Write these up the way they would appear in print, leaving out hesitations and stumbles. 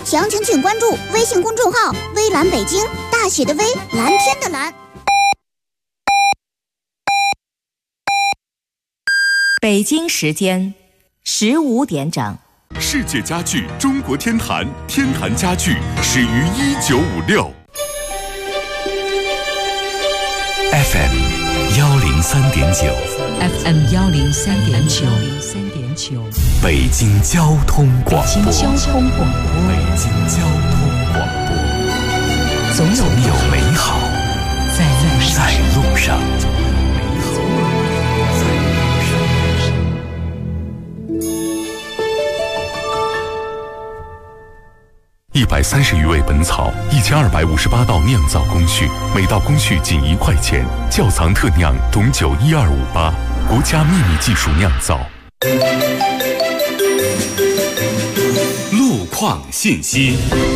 详情请关注微信公众号“微蓝北京”，大写的微，蓝天的蓝。 北京时间15点整。 世界家具中国天坛，天坛家具始于1956。FM 103.9 FM 103.9 北京交通广播。 北京交通广播，总有美好在路上。 130余味本草，1258道酿造工序，每道工序仅1块钱。窖藏特酿董酒12588，国家秘密技术酿造。路况信息。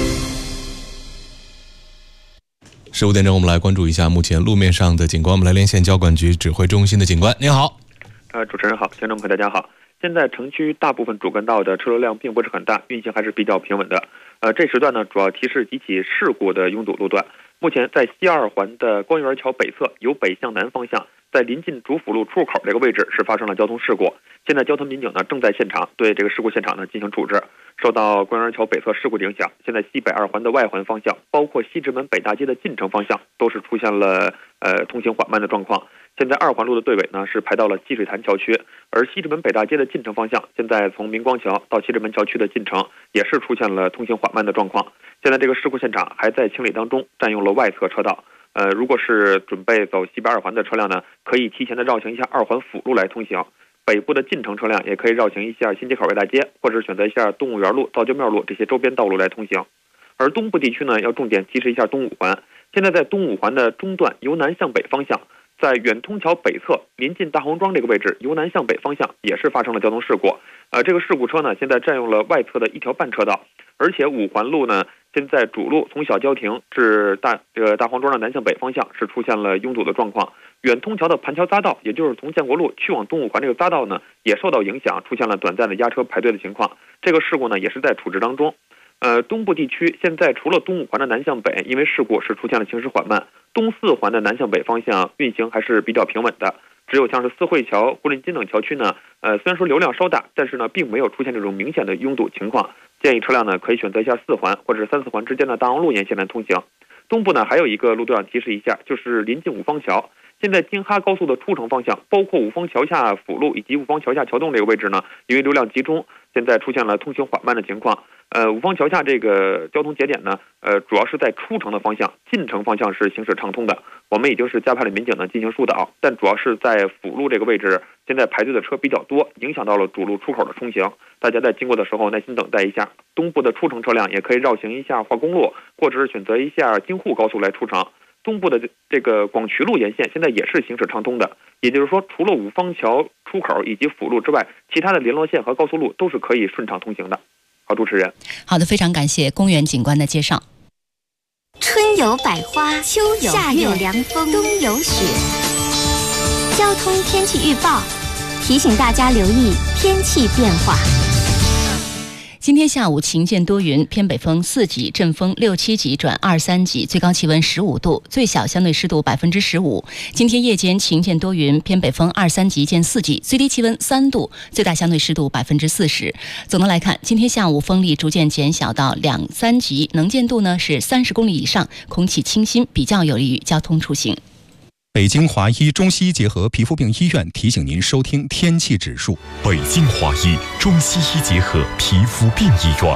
15点钟，我们来关注一下目前路面上的景观。我们来连线交管局指挥中心的警官，您好。 主持人好，听众朋友大家好。现在城区大部分主干道的车流量并不是很大，运行还是比较平稳的。这时段呢，主要提示几起事故的拥堵路段。目前在西二环的光园桥北侧，由北向南方向，在临近主辅路出口这个位置是发生了交通事故。现在交通民警呢正在现场对这个事故现场呢进行处置。受到光园桥北侧事故的影响，现在西北二环的外环方向，包括西直门北大街的进城方向，都是出现了通行缓慢的状况。现在二环路的队尾呢是排到了积水潭桥区，而西直门北大街的进城方向，现在从明光桥到西直门桥区的进城也是出现了通行缓慢的状况。现在这个事故现场还在清理当中，占用了外侧车道。如果是准备走西北二环的车辆呢，可以提前的绕行一下二环辅路来通行。北部的进城车辆也可以绕行一下新街口外大街，或者选择一下动物园路、造就庙路这些周边道路来通行。而东部地区呢，要重点提示一下东五环。现在在东五环的中段由南向北方向，在远通桥北侧临近大红庄这个位置，由南向北方向也是发生了交通事故。这个事故车呢，现在占用了外侧的一条半车道，而且五环路呢，现在主路从小郊亭至大黄庄的南向北方向是出现了拥堵的状况。远通桥的盘桥匝道，也就是从建国路去往东五环这个匝道呢，也受到影响，出现了短暂的压车排队的情况。这个事故呢，也是在处置当中。东部地区现在除了东五环的南向北，因为事故是出现了行驶缓慢，东四环的南向北方向运行还是比较平稳的。只有像是四惠桥、胡林金等桥区呢，虽然说流量稍大，但是呢，并没有出现这种明显的拥堵情况。建议车辆呢可以选择一下四环或者3、4环之间的大望路沿线来通行。东部呢还有一个路段提示一下，就是临近五方桥。现在京哈高速的出城方向，包括五方桥下辅路以及五方桥下桥洞这个位置呢，因为流量集中，现在出现了通行缓慢的情况。五方桥下这个交通节点呢，主要是在出城的方向，进城方向是行驶畅通的。我们已经是加派了民警呢进行疏导，但主要是在辅路这个位置，现在排队的车比较多，影响到了主路出口的通行。大家在经过的时候耐心等待一下。东部的出城车辆也可以绕行一下化工路，或者是选择一下京沪高速来出城。东部的这个广渠路沿线现在也是行驶畅通的，也就是说，除了五方桥出口以及辅路之外，其他的联络线和高速路都是可以顺畅通行的。好，主持人。 好的，非常感谢公园警官的介绍。 春有百花，秋有夏有凉风，冬有雪。交通天气预报提醒大家留意天气变化。 今天下午晴间多云，偏北风4级，阵风6、7级转2、3级，最高气温15度，最小相对湿度15%。今天夜间晴间多云，偏北风2、3级见4级，最低气温3度，最大相对湿度40%。总的来看，今天下午风力逐渐减小到2、3级，能见度呢是30公里以上，空气清新，比较有利于交通出行。 北京华医中西医结合皮肤病医院提醒您收听天气指数。 北京华医中西医结合皮肤病医院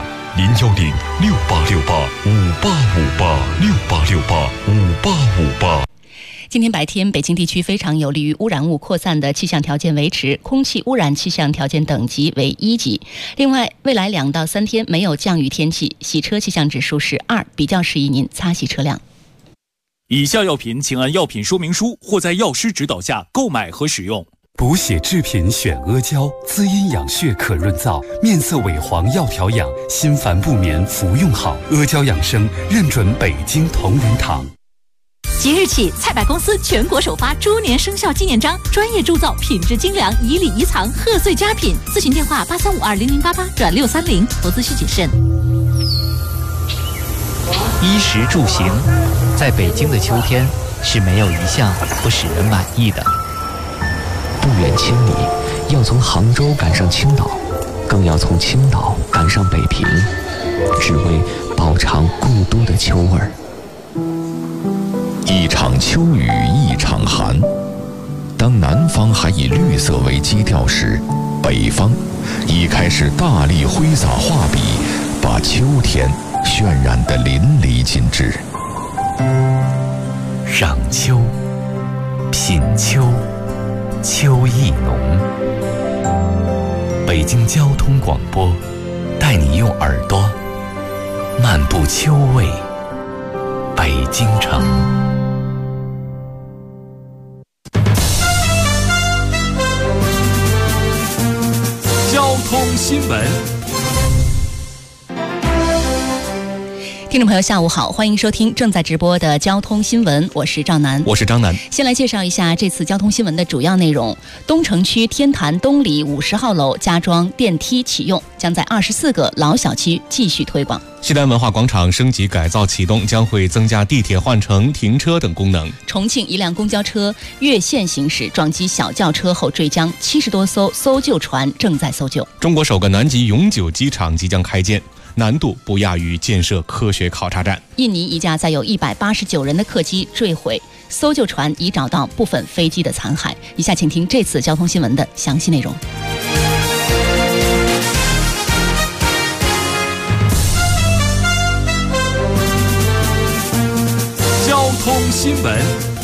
，010-6868-5858，6868-5858。 今天白天，北京地区非常有利于污染物扩散的气象条件维持，空气污染气象条件等级为1级。另外，未来2到3天没有降雨天气，洗车气象指数是2，比较适宜您擦洗车辆。 以下药品请按药品说明书或在药师指导下购买和使用。 补血制品选阿胶，滋阴养血可润燥，面色萎黄要调养，心烦不眠服用好。阿胶养生认准北京同仁堂。 即日起，菜百公司全国首发猪年生肖纪念章，专业铸造，品质精良，以礼遗藏，贺岁佳品。咨询电话：83520088转630，投资需谨慎。 衣食住行，在北京的秋天是没有一项不使人满意的。 不远千里，要从杭州赶上青岛，更要从青岛赶上北平，只为饱尝故都的秋味儿。 一场秋雨一场寒，当南方还以绿色为基调时，北方已开始大力挥洒画笔，把秋天渲染得淋漓尽致。 赏秋，品秋，秋意浓。北京交通广播带你用耳朵漫步秋味北京城。 交通新闻。 听众朋友下午好，欢迎收听正在直播的交通新闻，我是赵楠， 我是张楠。 先来介绍一下这次交通新闻的主要内容。东城区天坛东里50号楼加装电梯启用，将在24个老小区继续推广。 西单文化广场升级改造启动，将会增加地铁换乘、停车等功能。 重庆一辆公交车越线行驶撞击小轿车后坠江，70多艘搜救船正在搜救。 中国首个南极永久机场即将开建，难度不亚于建设科学考察站。 印尼一架载有189人的客机坠毁，搜救船已找到部分飞机的残骸。以下请听这次交通新闻的详细内容。 交通新闻。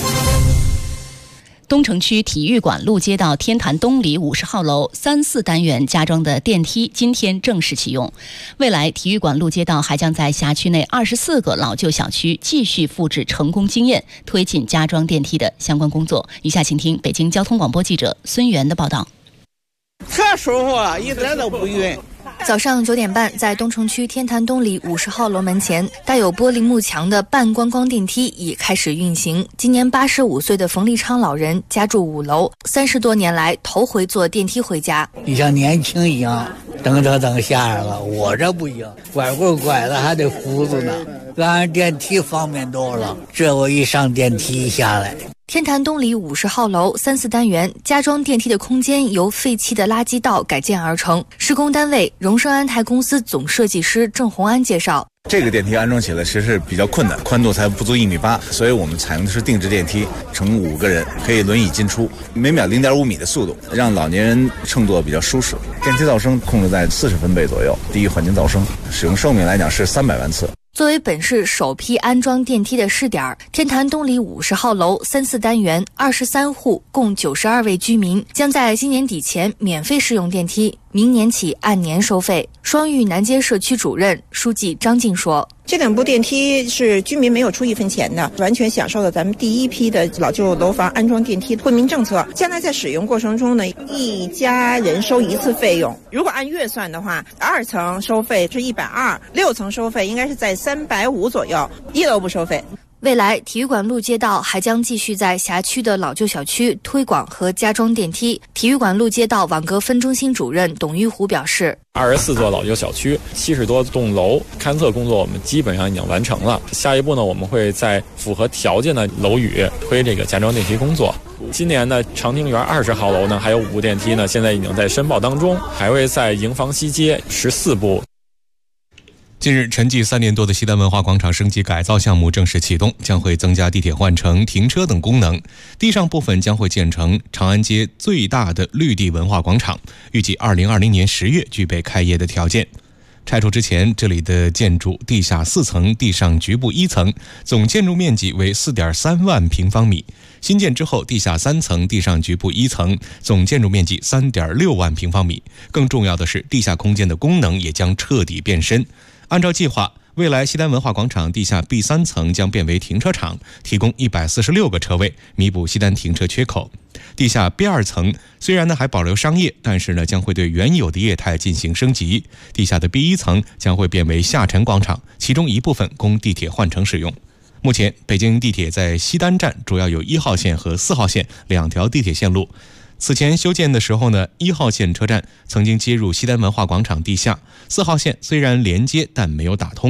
东城区体育馆路街道天坛东里50号楼3、4单元加装的电梯今天正式启用。未来体育馆路街道还将在辖区内24个老旧小区继续复制成功经验，推进加装电梯的相关工作。以下请听北京交通广播记者孙源的报道。 太舒服了，一点都不晕。 早上9点半，在东城区天坛东里50号楼门前，带有玻璃幕墙的半观光电梯已开始运行。今年85岁的冯立昌老人家住5楼，30多年来头回坐电梯回家。 你像年轻一样，噔下来了，我这不行，拐的还得扶着呢。咱电梯方便多了，这我一上电梯下来。 天坛东里50号楼3、4单元加装电梯的空间由废弃的垃圾道改建而成。施工单位荣盛安泰公司总设计师郑洪安介绍， 这个电梯安装起来其实是比较困难，宽度才不足1.8米，所以我们采用的是定制电梯，乘5个人可以轮椅进出，每秒0.5米的速度，让老年人乘坐比较舒适。电梯噪声控制在40分贝左右，低于环境噪声，使用寿命来讲是300万次。 作为本市首批安装电梯的试点，天坛东里50号楼3、4单元23户共92位居民将在今年底前免费试用电梯，明年起按年收费。双峪南街社区主任、书记张静说， 这2部电梯是居民没有出1分钱的，完全享受了咱们第一批的老旧楼房安装电梯惠民政策。将来在使用过程中呢，一家人收1次费用。如果按月算的话，2层收费是120，6层收费应该是在350左右，1楼不收费。 未来体育馆路街道还将继续在辖区的老旧小区推广和加装电梯。体育馆路街道网格分中心主任董玉虎表示 ，24座老旧小区，70多栋楼，勘测工作我们基本上已经完成了。下一步呢，我们会在符合条件的楼宇推这个加装电梯工作。今年呢，长汀园20号楼呢还有5部电梯呢，现在已经在申报当中，还会在营房西街14部。 近日，沉寂3年多的西单文化广场升级改造项目正式启动，将会增加地铁换乘、停车等功能。地上部分将会建成长安街最大的绿地文化广场，预计2020年10月具备开业的条件。拆除之前，这里的建筑地下4层，地上局部1层，总建筑面积为4.3万平方米。新建之后，地下3层，地上局部1层，总建筑面积3.6万平方米。更重要的是，地下空间的功能也将彻底变身。按照计划，未来西单文化广场地下 B3 层将变为停车场，提供146个车位，弥补西单停车缺口。地下 B2 层虽然还保留商业，但是将会对原有的业态进行升级。地下的 B1 层将会变为下沉广场，其中一部分供地铁换乘使用。目前，北京地铁在西单站主要有1号线和4号线2条地铁线路。此前修建的时候呢，1号线车站曾经接入西单文化广场地下，4号线虽然连接但没有打通。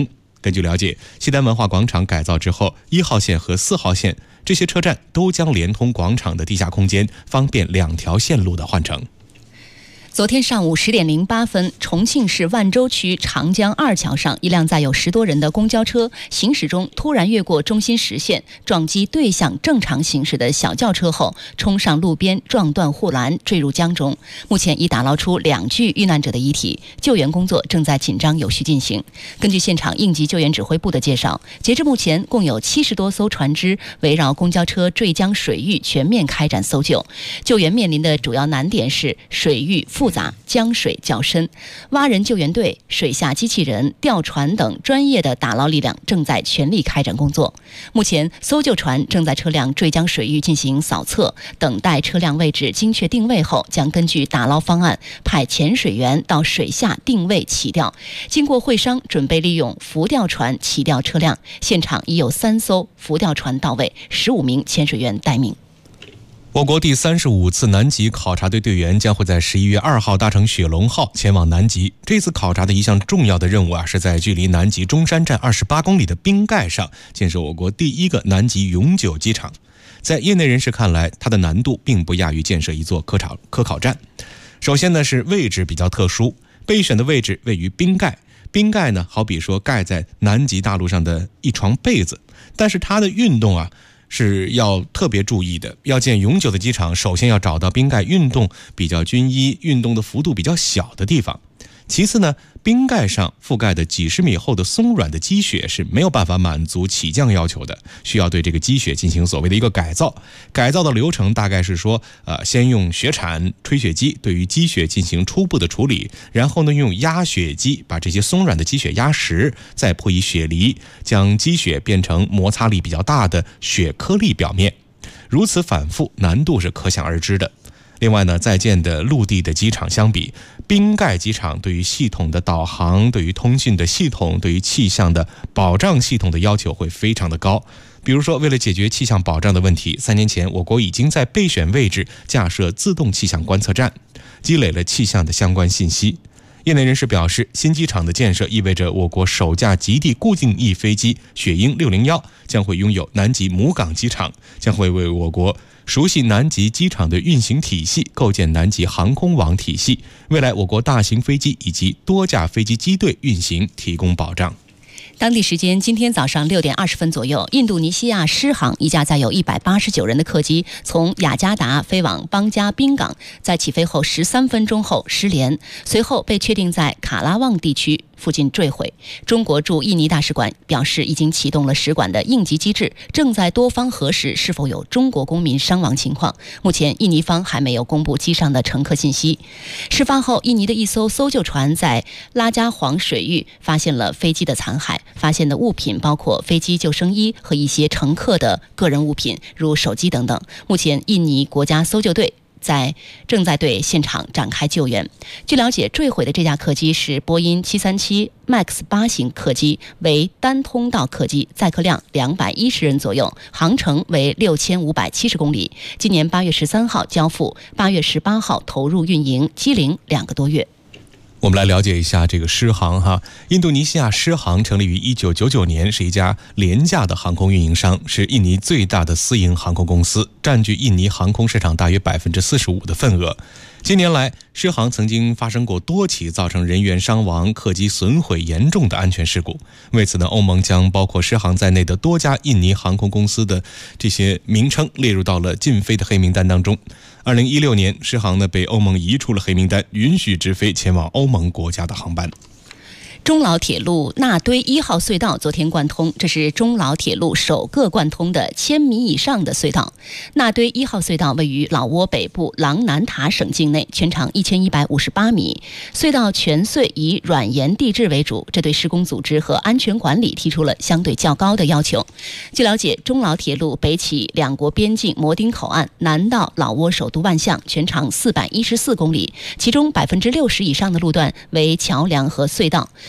根据了解，西单文化广场改造之后，1号线和4号线这些车站都将连通广场的地下空间，方便2条线路的换乘。 昨天上午10点08分，重庆市万州区长江2桥上，一辆载有10多人的公交车行驶中突然越过中心实线，撞击对向正常行驶的小轿车后，冲上路边，撞断护栏，坠入江中。目前已打捞出2具遇难者的遗体，救援工作正在紧张有序进行。根据现场应急救援指挥部的介绍，截至目前，共有70多艘船只围绕公交车坠江水域全面开展搜救。救援面临的主要难点是水域复杂，江水较深，蛙人救援队、水下机器人、吊船等专业的打捞力量正在全力开展工作。目前，搜救船正在车辆坠江水域进行扫测，等待车辆位置精确定位后，将根据打捞方案派潜水员到水下定位起吊。经过会商，准备利用浮吊船起吊车辆。现场已有3艘浮吊船到位，15名潜水员待命。 我国第35次南极考察队队员将会在11月2号搭乘雪龙号前往南极。这次考察的一项重要的任务是在距离南极中山站28公里的冰盖上建设我国第1个南极永久机场。在业内人士看来，它的难度并不亚于建设一座科考站。首先呢，是位置比较特殊，备选的位置位于冰盖。冰盖呢，好比说盖在南极大陆上的一床被子，但是它的运动是要特别注意的。要建永久的机场，首先要找到冰盖运动比较均一、运动的幅度比较小的地方。其次呢，冰盖上覆盖的几十米厚的松软的积雪是没有办法满足起降要求的，需要对这个积雪进行所谓的一个改造。改造的流程大概是说，先用雪铲、吹雪机对于积雪进行初步的处理，然后呢用压雪机把这些松软的积雪压实，再铺以雪梨，将积雪变成摩擦力比较大的雪颗粒表面。如此反复，难度是可想而知的。另外呢，在建的陆地的机场相比，冰盖机场对于系统的导航、对于通讯的系统、对于气象的保障系统的要求会非常的高。比如说，为了解决气象保障的问题，3年前我国已经在备选位置架设自动气象观测站，积累了气象的相关信息。业内人士表示，新机场的建设意味着我国首架极地固定翼飞机雪鹰601将会拥有南极母港机场，将会为我国熟悉南极机场的运行体系，构建南极航空网体系，未来我国大型飞机以及多架飞机机队运行提供保障。 当地时间今天早上6点20分左右，印度尼西亚狮航一架载有189人的客机从雅加达飞往邦加宾港，在起飞后13分钟后失联，随后被确定在卡拉旺地区附近坠毁。中国驻印尼大使馆表示，已经启动了使馆的应急机制，正在多方核实是否有中国公民伤亡情况。目前印尼方还没有公布机上的乘客信息。事发后，印尼的一艘搜救船在拉加黄水域发现了飞机的残骸，发现的物品包括飞机救生衣和一些乘客的个人物品，如手机等等。目前印尼国家搜救队正在对现场展开救援。据了解，坠毁的这架客机是波音737 MAX 8型客机，为单通道客机，载客量210人左右，航程为6570公里。今年8月13号交付，8月18号投入运营，机龄2个多月。 我们来了解一下这个狮航印度尼西亚狮航成立于1999年，是一家廉价的航空运营商，是印尼最大的私营航空公司，占据印尼航空市场大约45%的份额。近年来，狮航曾经发生过多起造成人员伤亡、客机损毁严重的安全事故。为此呢，欧盟将包括狮航在内的多家印尼航空公司的这些名称列入到了禁飞的黑名单当中。2016年，狮航呢被欧盟移出了黑名单，允许直飞前往欧盟国家的航班。 中老铁路纳堆1号隧道昨天贯通，这是中老铁路首个贯通的1000米以上的隧道。纳堆1号隧道位于老挝北部琅南塔省境内，全长1158米。隧道全隧以软岩地质为主，这对施工组织和安全管理提出了相对较高的要求。据了解，中老铁路北起两国边境摩丁口岸，南到老挝首都万象，全长414公里，其中60%以上的路段为桥梁和隧道。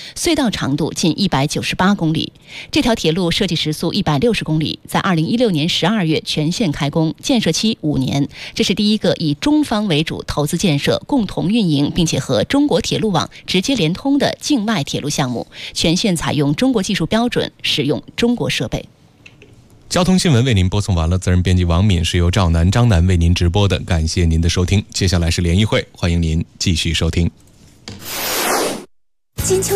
隧道长度近198公里。这条铁路设计时速160公里，在2016年12月全线开工，建设期5年。这是第一个以中方为主投资建设、共同运营，并且和中国铁路网直接连通的境外铁路项目，全线采用中国技术标准，使用中国设备。 交通新闻为您播送完了，责任编辑王敏，是由赵楠、张楠为您直播的，感谢您的收听。接下来是联谊会，欢迎您继续收听。 金秋